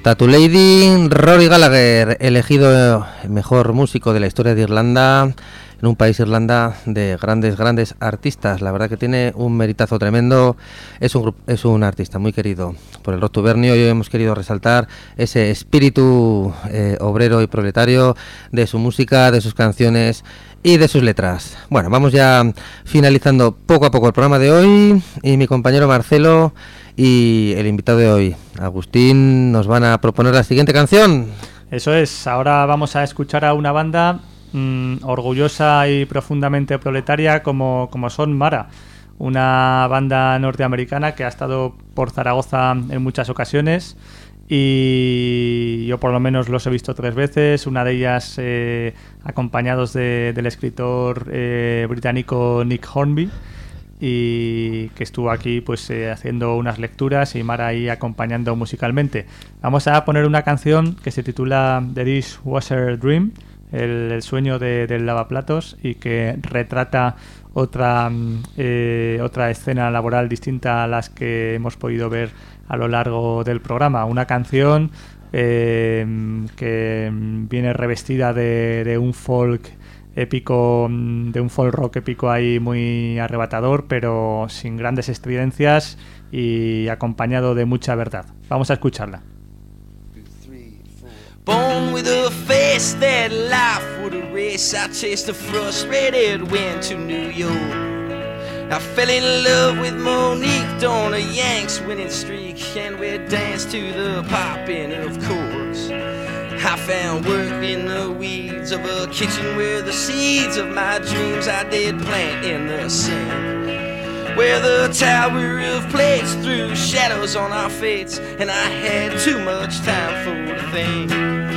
Tattoo Lady, Rory Gallagher, elegido mejor músico de la historia de Irlanda, en un país, Irlanda, de grandes artistas. La verdad que tiene un meritazo tremendo. Es un artista muy querido por el rock tubernio, y hoy hemos querido resaltar ese espíritu obrero y proletario de su música, de sus canciones y de sus letras. Bueno, vamos ya finalizando poco a poco el programa de hoy, y mi compañero Marcelo y el invitado de hoy, Agustín, nos van a proponer la siguiente canción. Eso es, ahora vamos a escuchar a una banda orgullosa y profundamente proletaria como son Mara, una banda norteamericana que ha estado por Zaragoza en muchas ocasiones, y yo por lo menos los he visto 3 veces, una de ellas acompañados del escritor británico Nick Hornby, y que estuvo aquí pues haciendo unas lecturas, y Mara ahí acompañando musicalmente. Vamos a poner una canción que se titula The Dishwasher Dream, el sueño del lavaplatos, y que retrata otra escena laboral distinta a las que hemos podido ver a lo largo del programa. Una canción que viene revestida de un folk épico, de un folk rock épico ahí muy arrebatador, pero sin grandes estridencias y acompañado de mucha verdad. Vamos a escucharla. Born with a face that life would erase, I chased a frustrated wind to New York. I fell in love with Monique on a Yanks winning streak, and we danced to the popping of corks. I found work in the weeds of a kitchen where the seeds of my dreams I did plant in the sand, where the tower of plates threw shadows on our fates, and I had too much time for to think.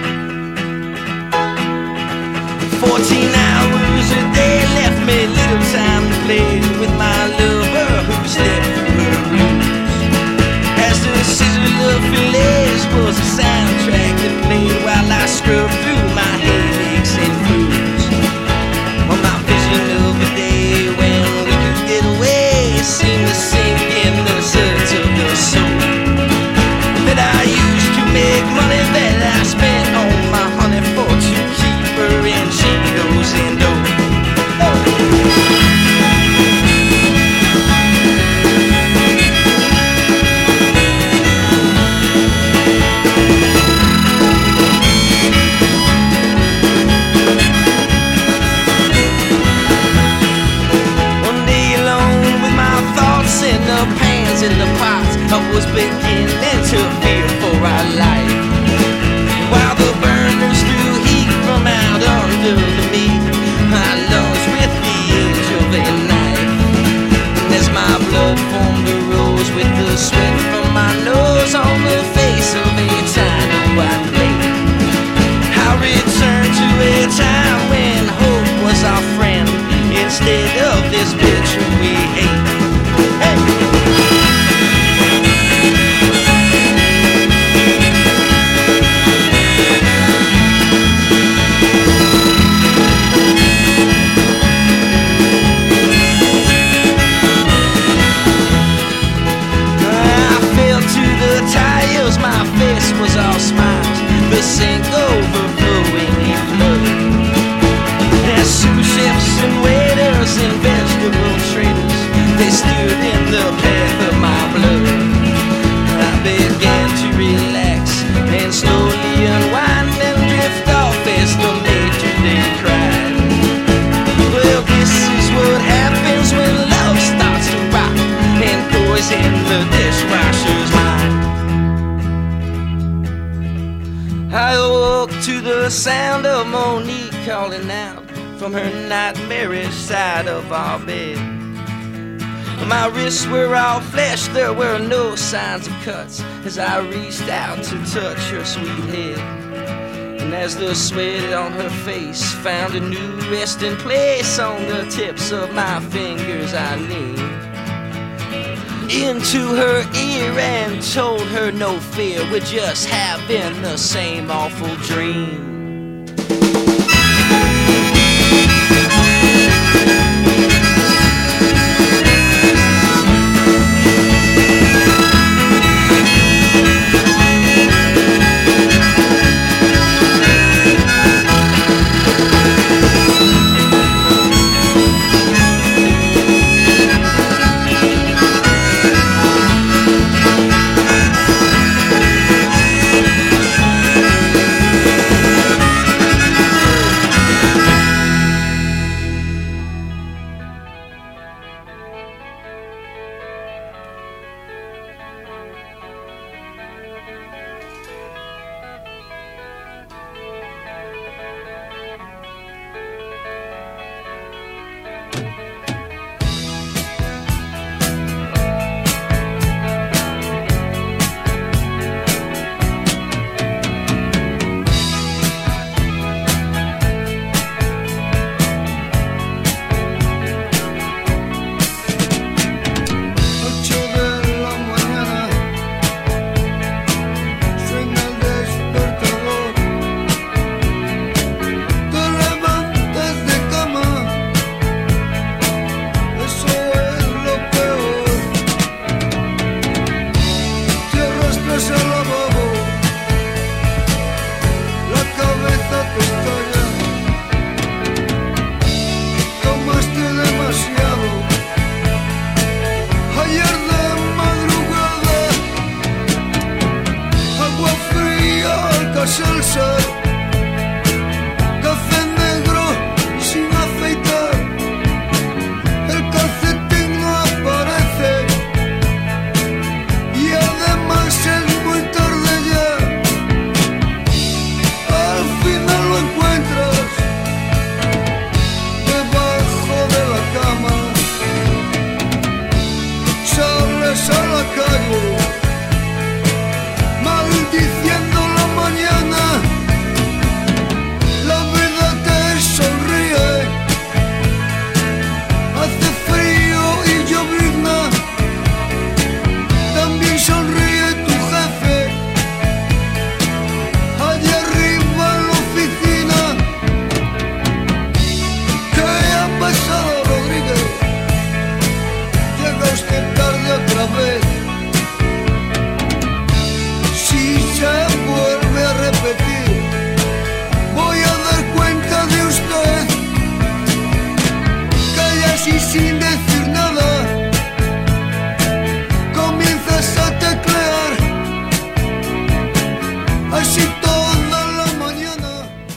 14 hours a day left me little time to play with my lover who slept through her blues, as the sizzle of fillets was a soundtrack that played while I scrubbed through my headaches and flus. Well, my vision of a day when we could get away seemed to sink in the suds of the soul that I used to make money that I spent on my honey for to keep her in Cheetos and dough. In the pots, I was beginning to fear for our life, while the burners threw heat from out under the meat. I lunged with the edge of a knife, and as my blood formed a rose with the sweat from my nose on the face of a tiny white lady, I returned to a time when hope was our friend instead of this bitch who we hate. Hey! My face was all smiles, the sink overflowing in blood, as sous chefs and waiters and vegetable traders, they stood in the path of my blood. I began to relax and slowly unwind and drift off as the major day cried. Well, this is what happens when love starts to rock and poison the dishwasher's mind. I awoke to the sound of Monique calling out from her nightmarish side of our bed. My wrists were all flesh, there were no signs of cuts as I reached out to touch her sweet head. And as the sweat on her face found a new resting place on the tips of my fingers, I leaned into her ear and told her no fear, we're just having the same awful dream.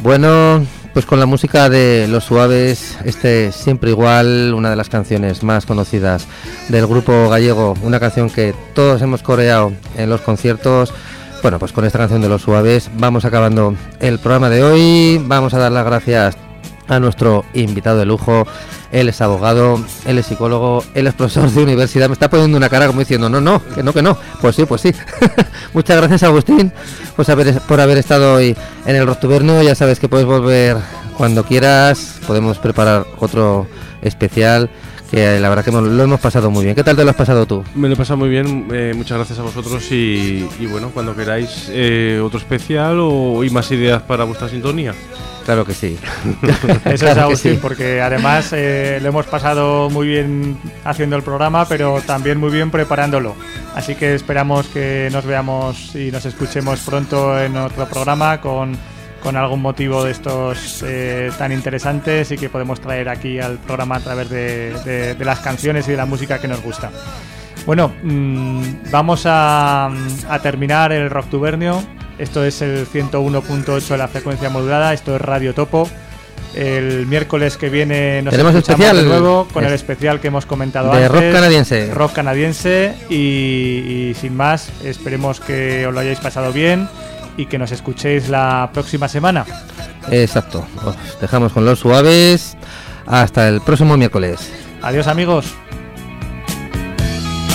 Bueno, pues con la música de Los Suaves, Siempre Igual, una de las canciones más conocidas del grupo gallego, una canción que todos hemos coreado en los conciertos. Bueno, pues con esta canción de Los Suaves vamos acabando el programa de hoy. Vamos a dar las gracias a nuestro invitado de lujo. Él es abogado, él es psicólogo, él es profesor de universidad. Me está poniendo una cara como diciendo, que no. Pues sí. Muchas gracias, Agustín, por haber estado hoy en el Rocktubernio. Ya sabes que puedes volver cuando quieras. Podemos preparar otro especial, que la verdad que lo hemos pasado muy bien. ¿Qué tal te lo has pasado tú? Me lo he pasado muy bien, muchas gracias a vosotros y bueno, cuando queráis otro especial y más ideas para vuestra sintonía. Claro que sí. Eso es, Agustín, sí. Porque además lo hemos pasado muy bien haciendo el programa, pero también muy bien preparándolo. Así que esperamos que nos veamos y nos escuchemos pronto en otro programa con algún motivo de estos tan interesantes y que podemos traer aquí al programa a través de las canciones y de la música que nos gusta. Bueno, vamos a terminar el Rocktubernio. Esto es el 101.8 de la frecuencia modulada. Esto es Radio Topo. El miércoles que viene nos tenemos especial de nuevo con el especial que hemos comentado de antes. Rock canadiense. Y sin más, esperemos que os lo hayáis pasado bien y que nos escuchéis la próxima semana. Exacto. Os dejamos con Los Suaves. Hasta el próximo miércoles. Adiós, amigos.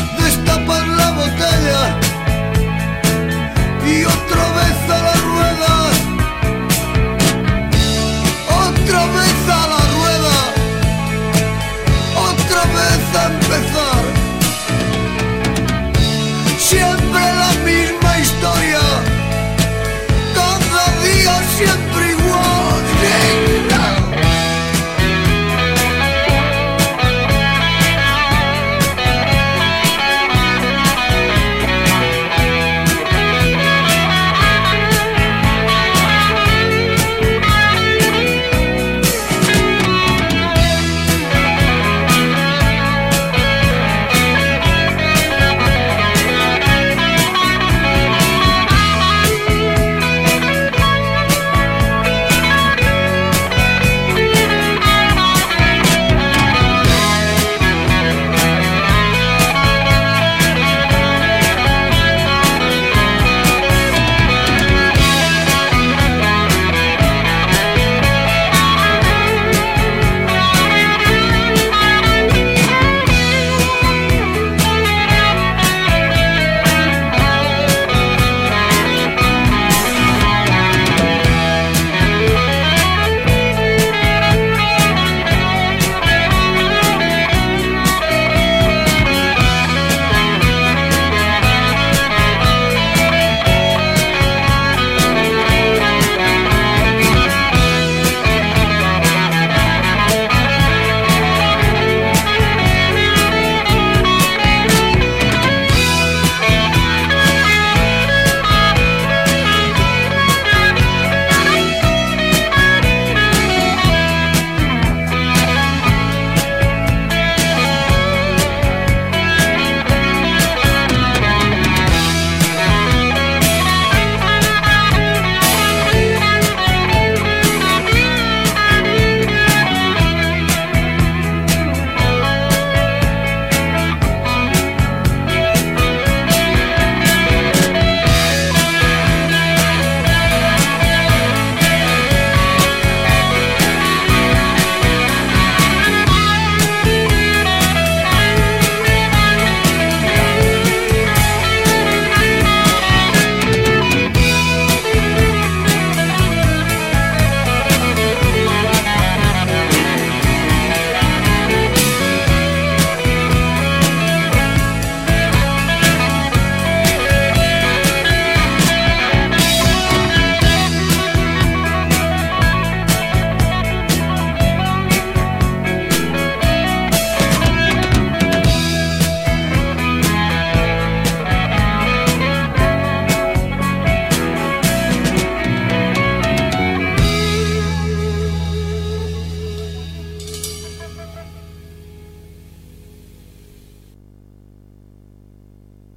Destapar la botella y otra vez a la rueda.